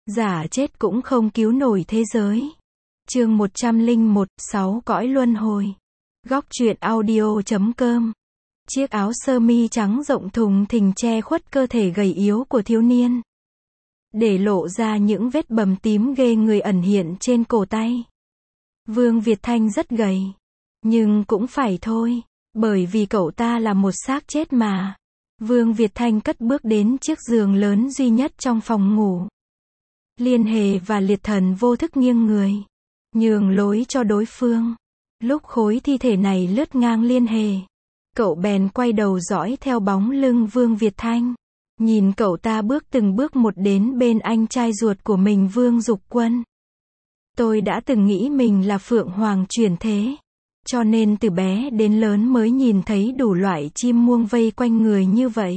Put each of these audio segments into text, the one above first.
Giả chết cũng không cứu nổi thế giới. Chương 101, 6 cõi luân hồi. Góc truyện audio.com. Chiếc áo sơ mi trắng rộng thùng thình che khuất cơ thể gầy yếu của thiếu niên, để lộ ra những vết bầm tím ghê người ẩn hiện trên cổ tay. Vương Việt Thanh rất gầy, nhưng cũng phải thôi, bởi vì cậu ta là một xác chết mà. Vương Việt Thanh cất bước đến chiếc giường lớn duy nhất trong phòng ngủ. Liên Hề và Liệt Thần vô thức nghiêng người, nhường lối cho đối phương. Lúc khối thi thể này lướt ngang Liên Hề, cậu bèn quay đầu dõi theo bóng lưng Vương Việt Thanh. Nhìn cậu ta bước từng bước một đến bên anh trai ruột của mình Vương Dục Quân. Tôi đã từng nghĩ mình là Phượng Hoàng chuyển thế, cho nên từ bé đến lớn mới nhìn thấy đủ loại chim muông vây quanh người như vậy.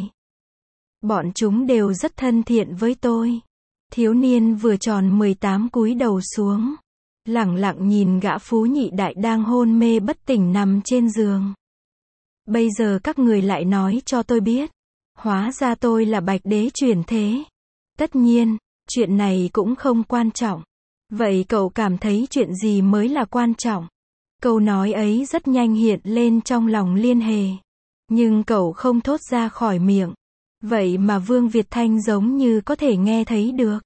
Bọn chúng đều rất thân thiện với tôi. Thiếu niên vừa tròn 18 cúi đầu xuống, lẳng lặng nhìn gã phú nhị đại đang hôn mê bất tỉnh nằm trên giường. Bây giờ các người lại nói cho tôi biết, hóa ra tôi là Bạch Đế chuyển thế. Tất nhiên, chuyện này cũng không quan trọng. Vậy cậu cảm thấy chuyện gì mới là quan trọng? Câu nói ấy rất nhanh hiện lên trong lòng Liên Hề, nhưng cậu không thốt ra khỏi miệng. Vậy mà Vương Việt Thanh giống như có thể nghe thấy được.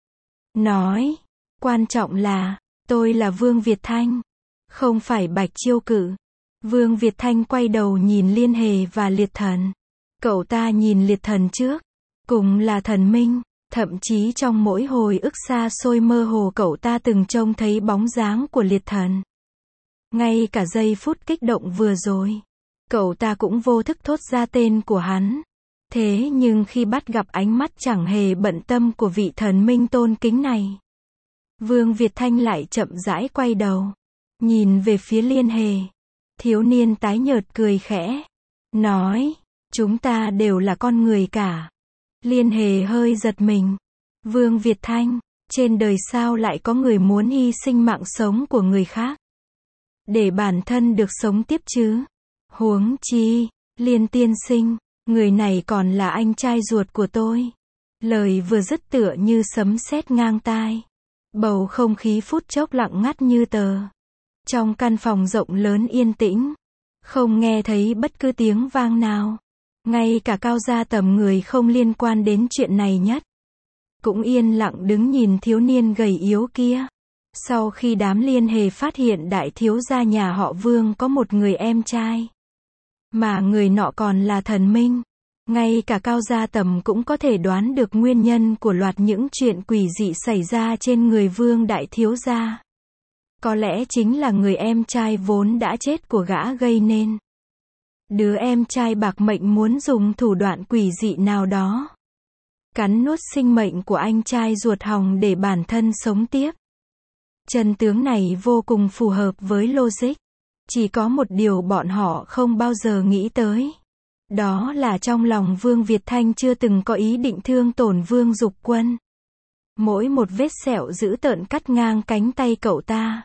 Nói, quan trọng là, tôi là Vương Việt Thanh, không phải Bạch Chiêu Cự. Vương Việt Thanh quay đầu nhìn Liên Hề và Liệt Thần. Cậu ta nhìn Liệt Thần trước, cùng là thần minh, thậm chí trong mỗi hồi ức xa xôi mơ hồ cậu ta từng trông thấy bóng dáng của Liệt Thần. Ngay cả giây phút kích động vừa rồi, cậu ta cũng vô thức thốt ra tên của hắn. Thế nhưng khi bắt gặp ánh mắt chẳng hề bận tâm của vị thần minh tôn kính này, Vương Việt Thanh lại chậm rãi quay đầu, nhìn về phía Liên Hề. Thiếu niên tái nhợt cười khẽ, nói, chúng ta đều là con người cả. Liên Hề hơi giật mình. Vương Việt Thanh, trên đời sao lại có người muốn hy sinh mạng sống của người khác, để bản thân được sống tiếp chứ? Huống chi, Liên tiên sinh, người này còn là anh trai ruột của tôi. Lời vừa dứt tựa như sấm sét ngang tai. Bầu không khí phút chốc lặng ngắt như tờ. Trong căn phòng rộng lớn yên tĩnh, không nghe thấy bất cứ tiếng vang nào. Ngay cả Cao Gia Tầm, người không liên quan đến chuyện này nhất, cũng yên lặng đứng nhìn thiếu niên gầy yếu kia. Sau khi đám Liên Hề phát hiện đại thiếu gia nhà họ Vương có một người em trai, mà người nọ còn là thần minh, ngay cả Cao Gia Tầm cũng có thể đoán được nguyên nhân của loạt những chuyện quỷ dị xảy ra trên người Vương đại thiếu gia. Có lẽ chính là người em trai vốn đã chết của gã gây nên. Đứa em trai bạc mệnh muốn dùng thủ đoạn quỷ dị nào đó, cắn nuốt sinh mệnh của anh trai ruột Hồng để bản thân sống tiếp. Chân tướng này vô cùng phù hợp với logic. Chỉ có một điều bọn họ không bao giờ nghĩ tới. Đó là trong lòng Vương Việt Thanh chưa từng có ý định thương tổn Vương Dục Quân. Mỗi một vết sẹo dữ tợn cắt ngang cánh tay cậu ta,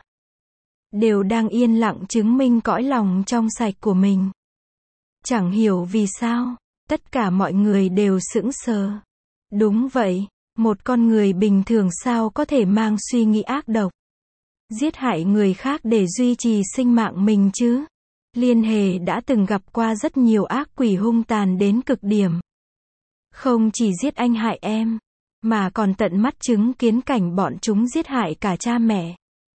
đều đang yên lặng chứng minh cõi lòng trong sạch của mình. Chẳng hiểu vì sao, tất cả mọi người đều sững sờ. Đúng vậy, một con người bình thường sao có thể mang suy nghĩ ác độc, giết hại người khác để duy trì sinh mạng mình chứ? Liên Hề đã từng gặp qua rất nhiều ác quỷ hung tàn đến cực điểm. Không chỉ giết anh hại em, mà còn tận mắt chứng kiến cảnh bọn chúng giết hại cả cha mẹ,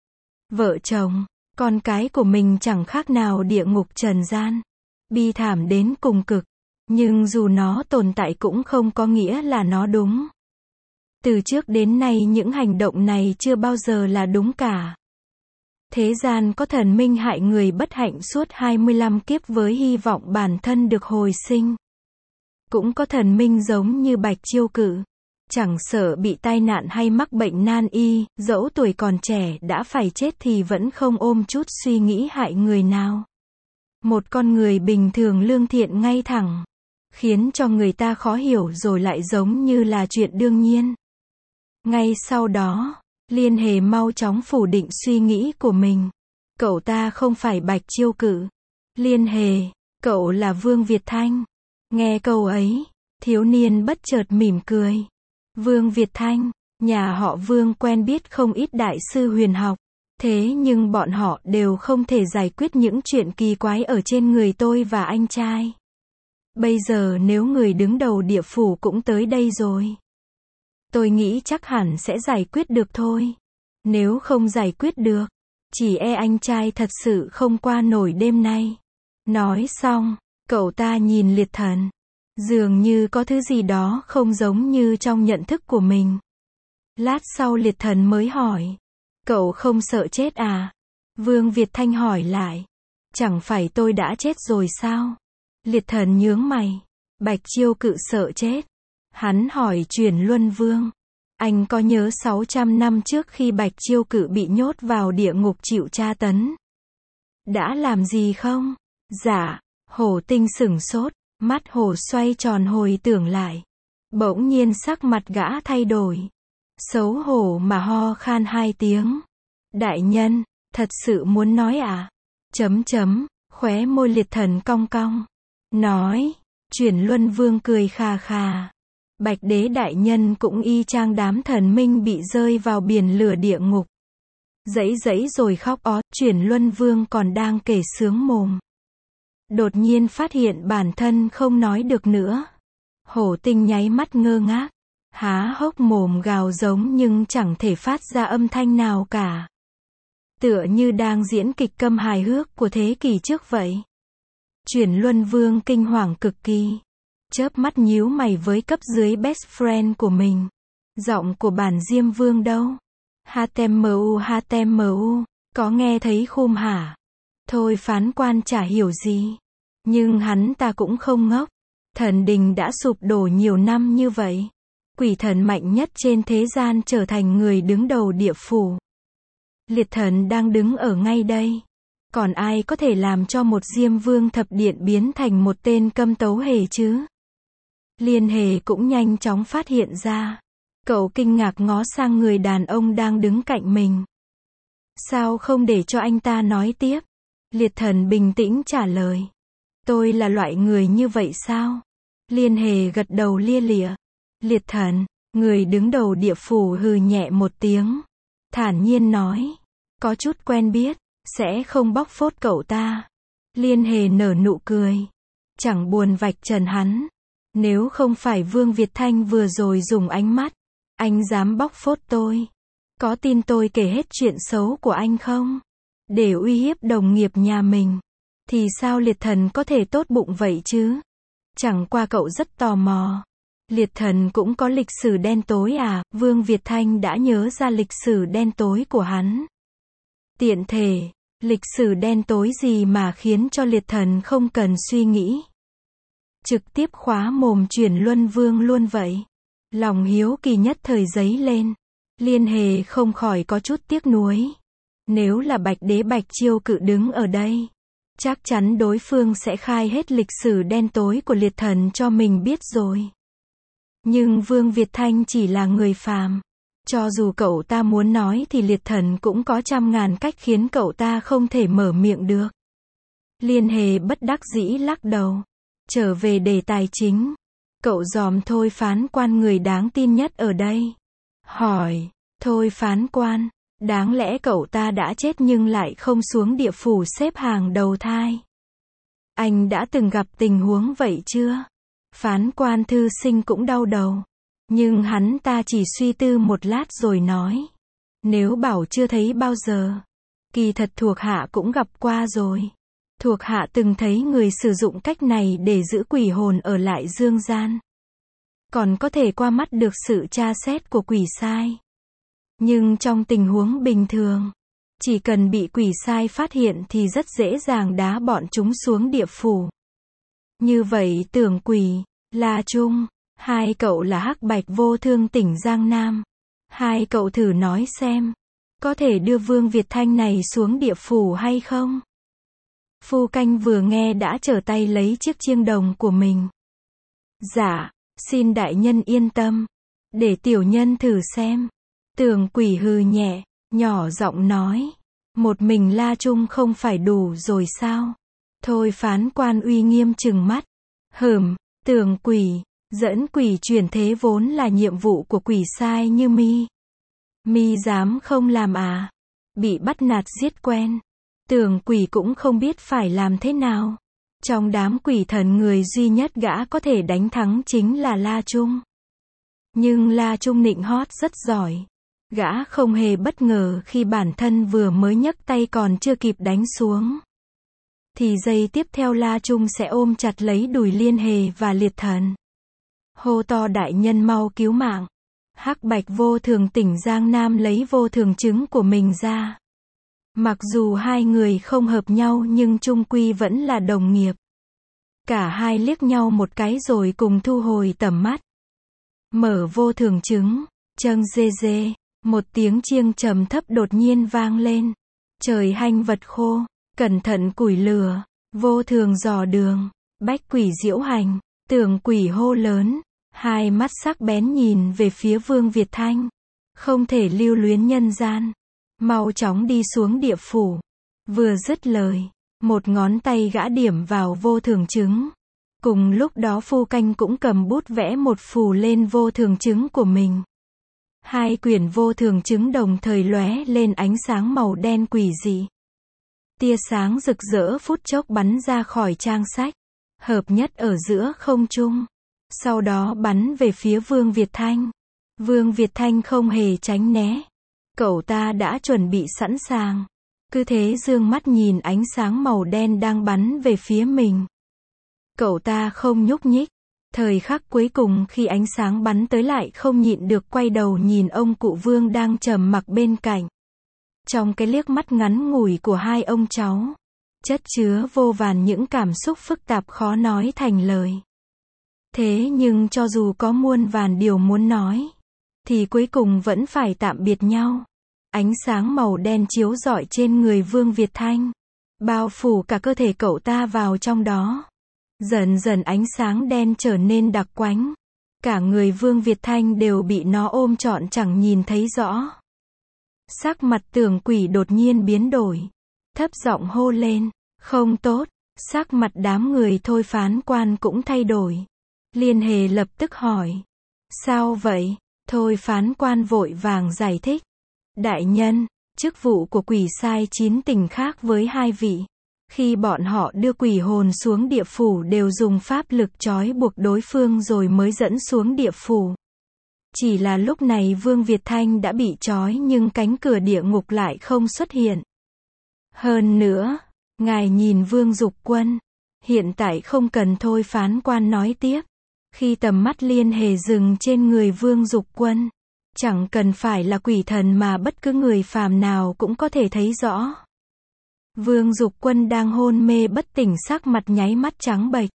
vợ chồng, con cái của mình, chẳng khác nào địa ngục trần gian. Bi thảm đến cùng cực. Nhưng dù nó tồn tại cũng không có nghĩa là nó đúng. Từ trước đến nay những hành động này chưa bao giờ là đúng cả. Thế gian có thần minh hại người bất hạnh suốt 25 kiếp với hy vọng bản thân được hồi sinh. Cũng có thần minh giống như Bạch Chiêu Cự, chẳng sợ bị tai nạn hay mắc bệnh nan y, dẫu tuổi còn trẻ đã phải chết thì vẫn không ôm chút suy nghĩ hại người nào. Một con người bình thường lương thiện ngay thẳng, khiến cho người ta khó hiểu rồi lại giống như là chuyện đương nhiên. Ngay sau đó, Liên Hề mau chóng phủ định suy nghĩ của mình. Cậu ta không phải Bạch Chiêu Cự. Liên Hề, cậu là Vương Việt Thanh. Nghe câu ấy, thiếu niên bất chợt mỉm cười. Vương Việt Thanh, Nhà họ Vương quen biết không ít đại sư huyền học. Thế nhưng bọn họ đều không thể giải quyết những chuyện kỳ quái ở trên người tôi và anh trai. Bây giờ nếu người đứng đầu địa phủ cũng tới đây rồi, tôi nghĩ chắc hẳn sẽ giải quyết được thôi. Nếu không giải quyết được, chỉ e anh trai thật sự không qua nổi đêm nay. Nói xong, cậu ta nhìn Liệt Thần. Dường như có thứ gì đó không giống như trong nhận thức của mình. Lát sau Liệt Thần mới hỏi. Cậu không sợ chết à? Vương Việt Thanh hỏi lại. Chẳng phải tôi đã chết rồi sao? Liệt Thần nhướng mày. Bạch Chiêu Cự sợ chết. Hắn hỏi Chuyển Luân Vương. Anh có nhớ 600 năm trước khi Bạch Chiêu Cự bị nhốt vào địa ngục chịu tra tấn, đã làm gì không? Dạ. Hổ Tinh sửng sốt, mắt hổ xoay tròn hồi tưởng lại. Bỗng nhiên sắc mặt gã thay đổi. Xấu hổ mà ho khan 2 tiếng. Đại nhân, thật sự muốn nói à? Khóe môi Liệt Thần cong cong. Nói. Chuyển Luân Vương cười khà khà. Bạch Đế đại nhân cũng y chang đám thần minh bị rơi vào biển lửa địa ngục. Dãy dãy rồi khóc ó. Chuyển Luân Vương còn đang kể sướng mồm, đột nhiên phát hiện bản thân không nói được nữa. Hổ Tinh nháy mắt ngơ ngác, há hốc mồm gào giống nhưng chẳng thể phát ra âm thanh nào cả. Tựa như đang diễn kịch câm hài hước của thế kỷ trước vậy. Chuyển Luân Vương kinh hoàng cực kỳ, chớp mắt nhíu mày với cấp dưới best friend của mình. Giọng của bản Diêm Vương đâu? HTMU, có nghe thấy khum hả? Thôi phán quan chả hiểu gì. Nhưng hắn ta cũng không ngốc. Thần đình đã sụp đổ nhiều năm như vậy. Quỷ thần mạnh nhất trên thế gian trở thành người đứng đầu địa phủ. Liệt Thần đang đứng ở ngay đây. Còn ai có thể làm cho một Diêm Vương thập điện biến thành một tên câm tấu hề chứ? Liên Hề cũng nhanh chóng phát hiện ra. Cậu kinh ngạc ngó sang người đàn ông đang đứng cạnh mình. Sao không để cho anh ta nói tiếp? Liệt Thần bình tĩnh trả lời. Tôi là loại người như vậy sao? Liên Hề gật đầu lia lịa. Liệt Thần, người đứng đầu địa phủ hừ nhẹ một tiếng. Thản nhiên nói. Có chút quen biết, sẽ không bóc phốt cậu ta. Liên Hề nở nụ cười. Chẳng buồn vạch trần hắn. Nếu không phải Vương Việt Thanh vừa rồi dùng ánh mắt, anh dám bóc phốt tôi. Có tin tôi kể hết chuyện xấu của anh không? Để uy hiếp đồng nghiệp nhà mình. Thì sao Liệt Thần có thể tốt bụng vậy chứ? Chẳng qua cậu rất tò mò. Liệt Thần cũng có lịch sử đen tối à? Vương Việt Thanh đã nhớ ra lịch sử đen tối của hắn. Tiện thể, lịch sử đen tối gì mà khiến cho Liệt Thần không cần suy nghĩ, trực tiếp khóa mồm Chuyển Luân Vương luôn vậy? Lòng hiếu kỳ nhất thời dấy lên. Liên Hề không khỏi có chút tiếc nuối. Nếu là Bạch Đế Bạch Chiêu Cự đứng ở đây, chắc chắn đối phương sẽ khai hết lịch sử đen tối của Liệt Thần cho mình biết rồi. Nhưng Vương Việt Thanh chỉ là người phàm. Cho dù cậu ta muốn nói thì Liệt Thần cũng có trăm ngàn cách khiến cậu ta không thể mở miệng được. Liên Hề bất đắc dĩ lắc đầu. Trở về đề tài chính. Cậu dòm Thôi phán quan người đáng tin nhất ở đây. Hỏi, Thôi phán quan, đáng lẽ cậu ta đã chết nhưng lại không xuống địa phủ xếp hàng đầu thai. Anh đã từng gặp tình huống vậy chưa? Phán quan thư sinh cũng đau đầu. Nhưng hắn ta chỉ suy tư một lát rồi nói. Nếu bảo chưa thấy bao giờ, kỳ thật thuộc hạ cũng gặp qua rồi. Thuộc hạ từng thấy người sử dụng cách này để giữ quỷ hồn ở lại dương gian. Còn có thể qua mắt được sự tra xét của quỷ sai. Nhưng trong tình huống bình thường, chỉ cần bị quỷ sai phát hiện thì rất dễ dàng đá bọn chúng xuống địa phủ. Như vậy Tưởng Quỷ, La Trung, hai cậu là hắc bạch vô thương tỉnh Giang Nam. Hai cậu thử nói xem, có thể đưa Vương Việt Thanh này xuống địa phủ hay không? Phu canh vừa nghe đã trở tay lấy chiếc chiêng đồng của mình. Dạ, xin đại nhân yên tâm. Để tiểu nhân thử xem. Tưởng Quỷ hừ nhẹ, nhỏ giọng nói. Một mình La Trung không phải đủ rồi sao? Thôi phán quan uy nghiêm trừng mắt. Tưởng Quỷ, dẫn quỷ chuyển thế vốn là nhiệm vụ của quỷ sai như mi. Mi dám không làm à? Bị bắt nạt giết quen. Tưởng quỷ cũng không biết phải làm thế nào. Trong đám quỷ thần người duy nhất gã có thể đánh thắng chính là La Trung. Nhưng La Trung nịnh hót rất giỏi. Gã không hề bất ngờ khi bản thân vừa mới nhấc tay còn chưa kịp đánh xuống. Thì giây tiếp theo La Trung sẽ ôm chặt lấy đùi Liên Hề và Liệt Thần. Hô to đại nhân mau cứu mạng. Hắc Bạch Vô Thường tỉnh Giang Nam lấy vô thường chứng của mình ra. Mặc dù hai người không hợp nhau nhưng chung quy vẫn là đồng nghiệp. Cả hai liếc nhau một cái rồi cùng thu hồi tầm mắt. Mở vô thường chứng, châng dê dê, một tiếng chiêng trầm thấp đột nhiên vang lên. Trời hanh vật khô, cẩn thận củi lửa, vô thường dò đường, bách quỷ diễu hành, tưởng quỷ hô lớn, hai mắt sắc bén nhìn về phía Vương Việt Thanh. Không thể lưu luyến nhân gian, mau chóng đi xuống địa phủ. Vừa dứt lời, một ngón tay gã điểm vào vô thường chứng. Cùng lúc đó Phu Canh cũng cầm bút vẽ một phù lên vô thường chứng của mình. Hai quyển vô thường chứng đồng thời lóe lên ánh sáng màu đen quỷ dị. Tia sáng rực rỡ phút chốc bắn ra khỏi trang sách, hợp nhất ở giữa không trung. Sau đó bắn về phía Vương Việt Thanh. Vương Việt Thanh không hề tránh né. Cậu ta đã chuẩn bị sẵn sàng. Cứ thế dương mắt nhìn ánh sáng màu đen đang bắn về phía mình. Cậu ta không nhúc nhích. Thời khắc cuối cùng khi ánh sáng bắn tới lại không nhịn được quay đầu nhìn ông cụ Vương đang trầm mặc bên cạnh. Trong cái liếc mắt ngắn ngủi của hai ông cháu, chất chứa vô vàn những cảm xúc phức tạp khó nói thành lời. Thế nhưng cho dù có muôn vàn điều muốn nói, thì cuối cùng vẫn phải tạm biệt nhau. Ánh sáng màu đen chiếu rọi trên người Vương Việt Thanh, bao phủ cả cơ thể cậu ta vào trong đó. Dần dần ánh sáng đen trở nên đặc quánh. Cả người Vương Việt Thanh đều bị nó ôm trọn chẳng nhìn thấy rõ. Sắc mặt tưởng quỷ đột nhiên biến đổi. Thấp giọng hô lên, không tốt. Sắc mặt đám người thôi phán quan cũng thay đổi. Liên Hề lập tức hỏi. Sao vậy? Thôi phán quan vội vàng giải thích. Đại nhân, chức vụ của quỷ sai 9 tỉnh khác với hai vị. Khi bọn họ đưa quỷ hồn xuống địa phủ đều dùng pháp lực trói buộc đối phương rồi mới dẫn xuống địa phủ. Chỉ là lúc này Vương Việt Thanh đã bị trói nhưng cánh cửa địa ngục lại không xuất hiện. Hơn nữa, ngài nhìn Vương Dục Quân. Hiện tại không cần thôi phán quan nói tiếp. Khi tầm mắt Liên Hề dừng trên người Vương Dục Quân, chẳng cần phải là quỷ thần mà bất cứ người phàm nào cũng có thể thấy rõ. Vương Dục Quân đang hôn mê bất tỉnh, sắc mặt nháy mắt trắng bệch.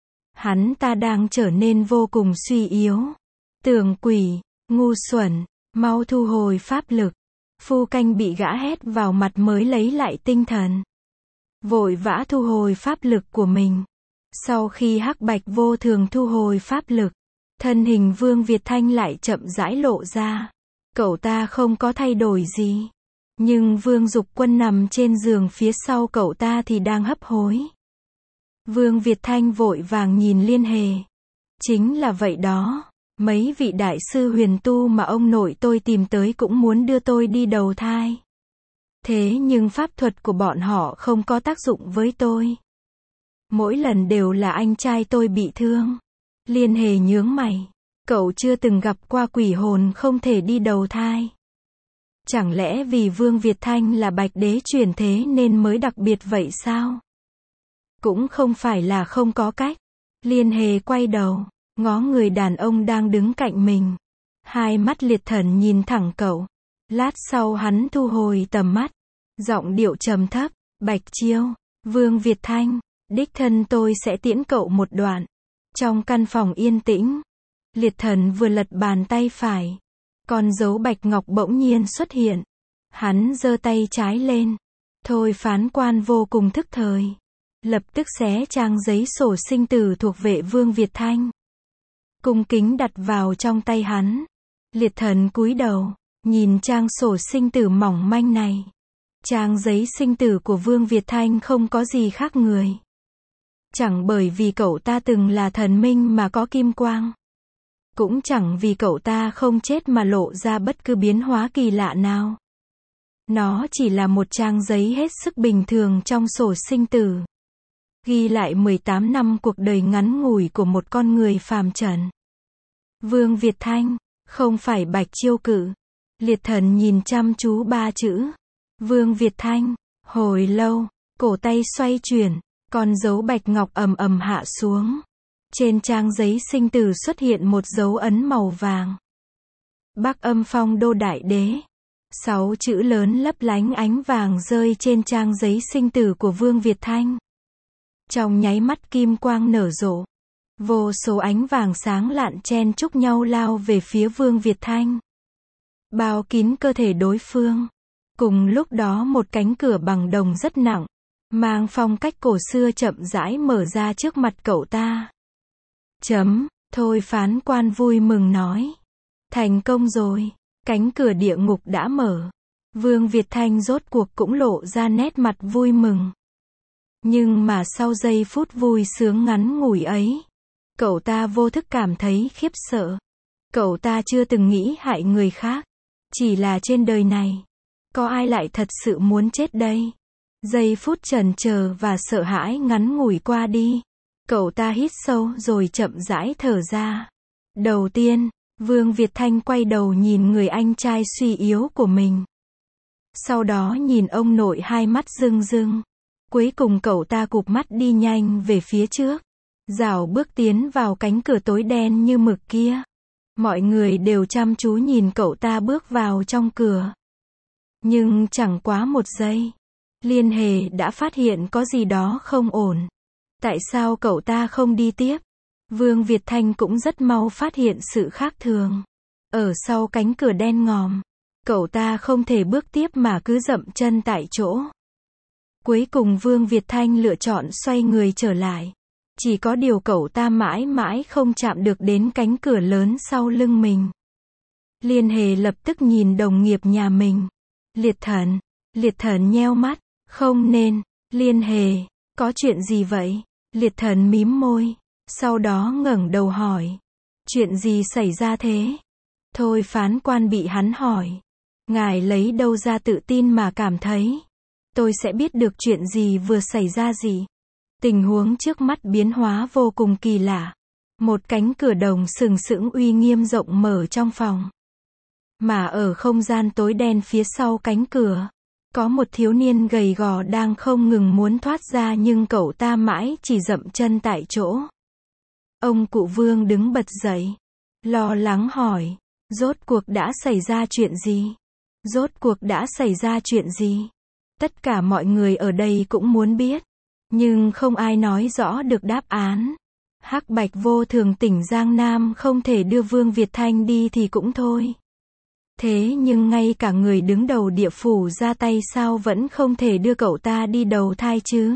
Hắn ta đang trở nên vô cùng suy yếu. Tưởng quỷ, ngu xuẩn, mau thu hồi pháp lực. Phu Canh bị gã hét vào mặt mới lấy lại tinh thần. Vội vã thu hồi pháp lực của mình. Sau khi Hắc Bạch Vô Thường thu hồi pháp lực, thân hình Vương Việt Thanh lại chậm rãi lộ ra. Cậu ta không có thay đổi gì. Nhưng Vương Dục Quân nằm trên giường phía sau cậu ta thì đang hấp hối. Vương Việt Thanh vội vàng nhìn Liên Hề. Chính là vậy đó. Mấy vị đại sư huyền tu mà ông nội tôi tìm tới cũng muốn đưa tôi đi đầu thai. Thế nhưng pháp thuật của bọn họ không có tác dụng với tôi. Mỗi lần đều là anh trai tôi bị thương. Liên Hề nhướng mày. Cậu chưa từng gặp qua quỷ hồn không thể đi đầu thai. Chẳng lẽ vì Vương Việt Thanh là Bạch Đế chuyển thế nên mới đặc biệt vậy sao? Cũng không phải là không có cách. Liên Hề quay đầu, ngó người đàn ông đang đứng cạnh mình. Hai mắt Liệt Thần nhìn thẳng cậu. Lát sau hắn thu hồi tầm mắt. Giọng điệu trầm thấp, Bạch Chiêu, Vương Việt Thanh, đích thân tôi sẽ tiễn cậu một đoạn. Trong căn phòng yên tĩnh, Liệt Thần vừa lật bàn tay phải. Con dấu bạch ngọc bỗng nhiên xuất hiện. Hắn giơ tay trái lên. Thôi phán quan vô cùng thức thời. Lập tức xé trang giấy sổ sinh tử thuộc vệ Vương Việt Thanh. Cung kính đặt vào trong tay hắn. Liệt Thần cúi đầu, nhìn trang sổ sinh tử mỏng manh này. Trang giấy sinh tử của Vương Việt Thanh không có gì khác người. Chẳng bởi vì cậu ta từng là thần minh mà có kim quang. Cũng chẳng vì cậu ta không chết mà lộ ra bất cứ biến hóa kỳ lạ nào. Nó chỉ là một trang giấy hết sức bình thường trong sổ sinh tử. Ghi lại 18 năm cuộc đời ngắn ngủi của một con người phàm trần. Vương Việt Thanh, không phải Bạch Chiêu Cự. Liệt Thần nhìn chăm chú ba chữ. Vương Việt Thanh, hồi lâu, cổ tay xoay chuyển, con dấu bạch ngọc ầm ầm hạ xuống. Trên trang giấy sinh tử xuất hiện một dấu ấn màu vàng. Bắc Âm Phong Đô Đại Đế. 6 chữ lớn lấp lánh ánh vàng rơi trên trang giấy sinh tử của Vương Việt Thanh. Trong nháy mắt kim quang nở rộ. Vô số ánh vàng sáng lạn chen chúc nhau lao về phía Vương Việt Thanh. Bao kín cơ thể đối phương. Cùng lúc đó một cánh cửa bằng đồng rất nặng, mang phong cách cổ xưa chậm rãi mở ra trước mặt cậu ta. Thôi phán quan vui mừng nói. Thành công rồi. Cánh cửa địa ngục đã mở. Vương Việt Thanh rốt cuộc cũng lộ ra nét mặt vui mừng. Nhưng mà sau giây phút vui sướng ngắn ngủi ấy, cậu ta vô thức cảm thấy khiếp sợ. Cậu ta chưa từng nghĩ hại người khác. Chỉ là trên đời này, có ai lại thật sự muốn chết đây? Giây phút chần chờ và sợ hãi ngắn ngủi qua đi. Cậu ta hít sâu rồi chậm rãi thở ra. Đầu tiên, Vương Việt Thanh quay đầu nhìn người anh trai suy yếu của mình. Sau đó nhìn ông nội hai mắt rưng rưng. Cuối cùng cậu ta cụp mắt đi nhanh về phía trước. Rảo bước tiến vào cánh cửa tối đen như mực kia. Mọi người đều chăm chú nhìn cậu ta bước vào trong cửa. Nhưng chẳng quá một giây, Liên Hề đã phát hiện có gì đó không ổn. Tại sao cậu ta không đi tiếp? Vương Việt Thanh cũng rất mau phát hiện sự khác thường. Ở sau cánh cửa đen ngòm, cậu ta không thể bước tiếp mà cứ dậm chân tại chỗ. Cuối cùng Vương Việt Thanh lựa chọn xoay người trở lại. Chỉ có điều cậu ta mãi mãi không chạm được đến cánh cửa lớn sau lưng mình. Liên Hề lập tức nhìn đồng nghiệp nhà mình. Liệt Thần nheo mắt. Không nên. Liên Hề, có chuyện gì vậy? Liệt Thần mím môi. Sau đó ngẩng đầu hỏi. Chuyện gì xảy ra thế? Thôi phán quan bị hắn hỏi. Ngài lấy đâu ra tự tin mà cảm thấy tôi sẽ biết được chuyện gì vừa xảy ra gì? Tình huống trước mắt biến hóa vô cùng kỳ lạ. Một cánh cửa đồng sừng sững uy nghiêm rộng mở trong phòng. Mà ở không gian tối đen phía sau cánh cửa, có một thiếu niên gầy gò đang không ngừng muốn thoát ra nhưng cậu ta mãi chỉ dậm chân tại chỗ. Ông cụ Vương đứng bật dậy, lo lắng hỏi, rốt cuộc đã xảy ra chuyện gì? Rốt cuộc đã xảy ra chuyện gì? Tất cả mọi người ở đây cũng muốn biết, nhưng không ai nói rõ được đáp án. Hắc Bạch vô thường tỉnh Giang Nam không thể đưa Vương Việt Thanh đi thì cũng thôi. Thế nhưng ngay cả người đứng đầu địa phủ ra tay sao vẫn không thể đưa cậu ta đi đầu thai chứ?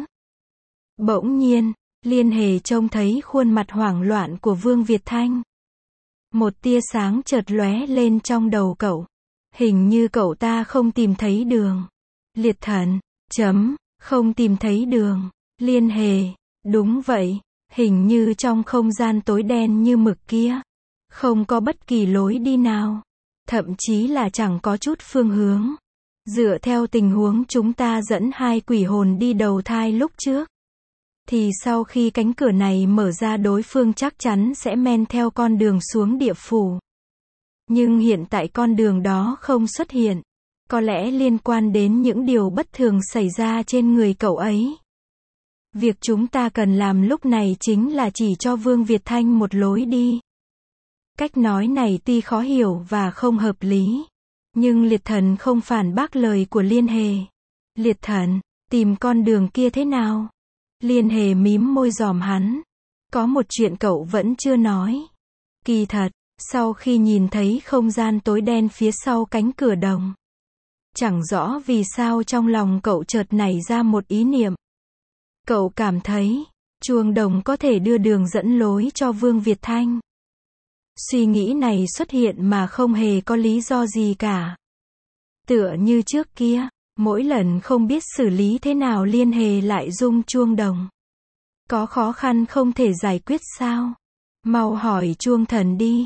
Bỗng nhiên, Liên Hề trông thấy khuôn mặt hoảng loạn của Vương Việt Thanh. Một tia sáng chợt lóe lên trong đầu cậu. Hình như cậu ta không tìm thấy đường. Liệt Thần, không tìm thấy đường. Liên Hề, đúng vậy, hình như trong không gian tối đen như mực kia, không có bất kỳ lối đi nào. Thậm chí là chẳng có chút phương hướng. Dựa theo tình huống chúng ta dẫn hai quỷ hồn đi đầu thai lúc trước, thì sau khi cánh cửa này mở ra đối phương chắc chắn sẽ men theo con đường xuống địa phủ. Nhưng hiện tại con đường đó không xuất hiện. Có lẽ liên quan đến những điều bất thường xảy ra trên người cậu ấy. Việc chúng ta cần làm lúc này chính là chỉ cho Vương Việt Thanh một lối đi. Cách nói này tuy khó hiểu và không hợp lý, nhưng Liệt Thần không phản bác lời của Liên Hề. Liệt Thần, tìm con đường kia thế nào? Liên Hề mím môi dòm hắn. Có một chuyện cậu vẫn chưa nói. Kỳ thật, sau khi nhìn thấy không gian tối đen phía sau cánh cửa đồng, chẳng rõ vì sao trong lòng cậu chợt nảy ra một ý niệm. Cậu cảm thấy, chuông đồng có thể đưa đường dẫn lối cho Vương Việt Thanh. Suy nghĩ này xuất hiện mà không hề có lý do gì cả. Tựa như trước kia, mỗi lần không biết xử lý thế nào Liên Hề lại rung chuông đồng. Có khó khăn không thể giải quyết sao? Mau hỏi chuông thần đi.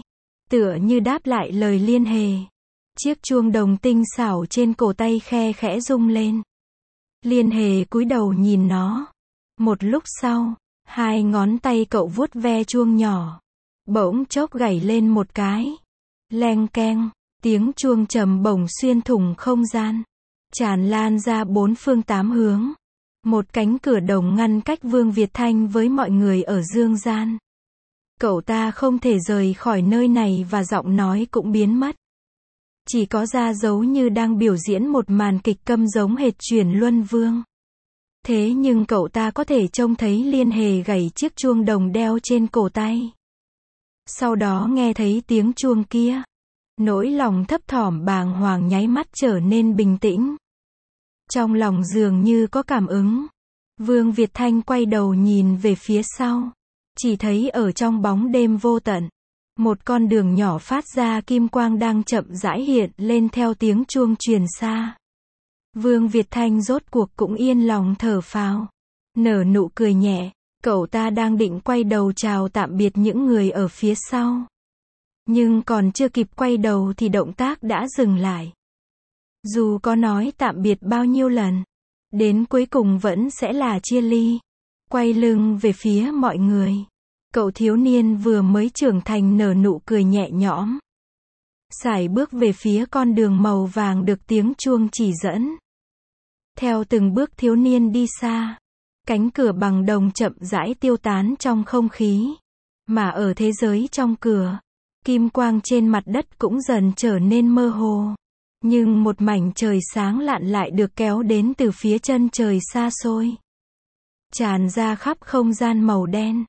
Tựa như đáp lại lời Liên Hề. Chiếc chuông đồng tinh xảo trên cổ tay khe khẽ rung lên. Liên Hề cúi đầu nhìn nó. Một lúc sau, hai ngón tay cậu vuốt ve chuông nhỏ. Bỗng chốc gảy lên một cái. Leng keng, tiếng chuông trầm bổng xuyên thủng không gian. Tràn lan ra bốn phương tám hướng. Một cánh cửa đồng ngăn cách Vương Việt Thanh với mọi người ở dương gian. Cậu ta không thể rời khỏi nơi này và giọng nói cũng biến mất. Chỉ có ra dấu như đang biểu diễn một màn kịch câm giống hệt Chuyển Luân Vương. Thế nhưng cậu ta có thể trông thấy Liên Hề gảy chiếc chuông đồng đeo trên cổ tay. Sau đó nghe thấy tiếng chuông kia. Nỗi lòng thấp thỏm bàng hoàng nháy mắt trở nên bình tĩnh. Trong lòng dường như có cảm ứng. Vương Việt Thanh quay đầu nhìn về phía sau. Chỉ thấy ở trong bóng đêm vô tận, một con đường nhỏ phát ra kim quang đang chậm rãi hiện lên theo tiếng chuông truyền xa. Vương Việt Thanh rốt cuộc cũng yên lòng thở phào. Nở nụ cười nhẹ, cậu ta đang định quay đầu chào tạm biệt những người ở phía sau. Nhưng còn chưa kịp quay đầu thì động tác đã dừng lại. Dù có nói tạm biệt bao nhiêu lần, đến cuối cùng vẫn sẽ là chia ly. Quay lưng về phía mọi người. Cậu thiếu niên vừa mới trưởng thành nở nụ cười nhẹ nhõm. Sải bước về phía con đường màu vàng được tiếng chuông chỉ dẫn. Theo từng bước thiếu niên đi xa, cánh cửa bằng đồng chậm rãi tiêu tán trong không khí. Mà ở thế giới trong cửa, kim quang trên mặt đất cũng dần trở nên mơ hồ. Nhưng một mảnh trời sáng lạn lại được kéo đến từ phía chân trời xa xôi. Tràn ra khắp không gian màu đen.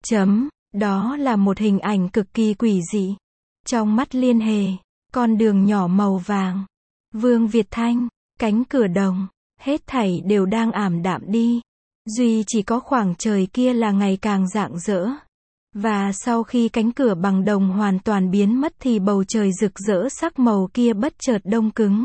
Đó là một hình ảnh cực kỳ quỷ dị. Trong mắt Liên Hề, con đường nhỏ màu vàng. Vương Việt Thanh, cánh cửa đồng, hết thảy đều đang ảm đạm đi. Duy chỉ có khoảng trời kia là ngày càng rạng rỡ. Và sau khi cánh cửa bằng đồng hoàn toàn biến mất thì bầu trời rực rỡ sắc màu kia bất chợt đông cứng.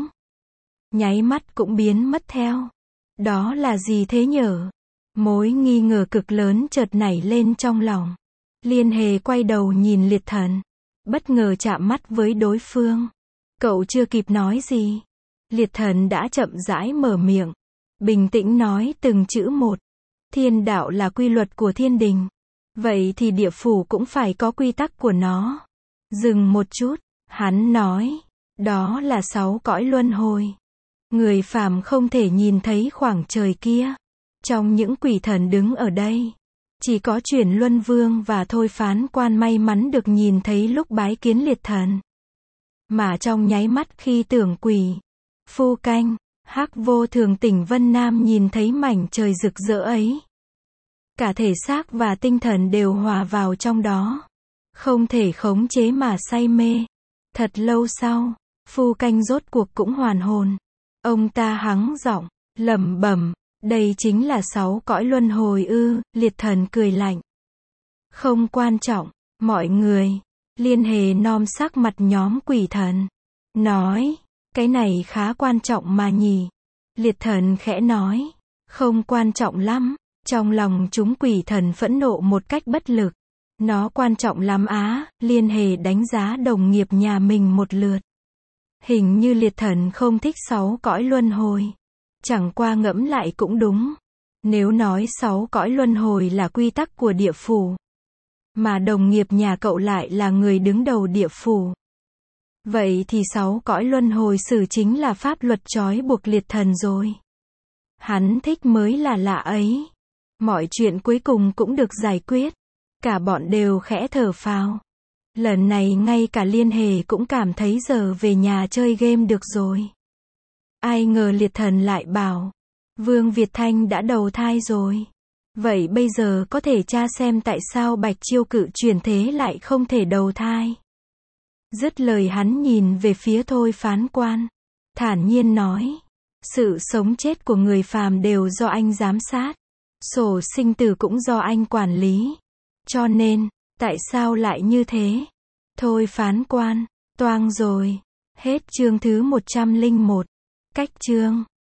Nháy mắt cũng biến mất theo. Đó là gì thế nhở? Mối nghi ngờ cực lớn chợt nảy lên trong lòng. Liên Hề quay đầu nhìn Liệt Thần. Bất ngờ chạm mắt với đối phương. Cậu chưa kịp nói gì. Liệt Thần đã chậm rãi mở miệng. Bình tĩnh nói từng chữ một. Thiên đạo là quy luật của thiên đình. Vậy thì địa phủ cũng phải có quy tắc của nó. Dừng một chút, hắn nói. Đó là 6 cõi luân hồi. Người phàm không thể nhìn thấy khoảng trời kia. Trong những quỷ thần đứng ở đây, chỉ có Chuyển Luân Vương và Thôi Phán Quan may mắn được nhìn thấy lúc bái kiến Liệt Thần. Mà trong nháy mắt khi Tưởng Quỷ, Phu Canh, Hắc Vô Thường Tỉnh Vân Nam nhìn thấy mảnh trời rực rỡ ấy, cả thể xác và tinh thần đều hòa vào trong đó. Không thể khống chế mà say mê. Thật lâu sau, Phu Canh rốt cuộc cũng hoàn hồn. Ông ta hắng giọng, lẩm bẩm. Đây chính là 6 cõi luân hồi ư? Liệt Thần cười lạnh. Không quan trọng, mọi người. Liên Hề nom sắc mặt nhóm quỷ thần. Nói, cái này khá quan trọng mà nhỉ. Liệt Thần khẽ nói, không quan trọng lắm. Trong lòng chúng quỷ thần phẫn nộ một cách bất lực. Nó quan trọng lắm á. Liên Hề đánh giá đồng nghiệp nhà mình một lượt. Hình như Liệt Thần không thích 6 cõi luân hồi. Chẳng qua ngẫm lại cũng đúng. Nếu nói 6 cõi luân hồi là quy tắc của địa phủ, mà đồng nghiệp nhà cậu lại là người đứng đầu địa phủ, vậy thì 6 cõi luân hồi xử chính là pháp luật trói buộc Liệt Thần rồi. Hắn thích mới là lạ ấy. Mọi chuyện cuối cùng cũng được giải quyết. Cả bọn đều khẽ thở phào. Lần này ngay cả Liên Hề cũng cảm thấy giờ về nhà chơi game được rồi. Ai ngờ Liệt Thần lại bảo, Vương Việt Thanh đã đầu thai rồi. Vậy bây giờ có thể tra xem tại sao Bạch Chiêu Cự chuyển thế lại không thể đầu thai. Dứt lời hắn nhìn về phía Thôi Phán Quan, thản nhiên nói, sự sống chết của người phàm đều do anh giám sát. Sổ sinh tử cũng do anh quản lý. Cho nên, tại sao lại như thế? Thôi Phán Quan, toang rồi. Hết chương thứ 101. Cách chương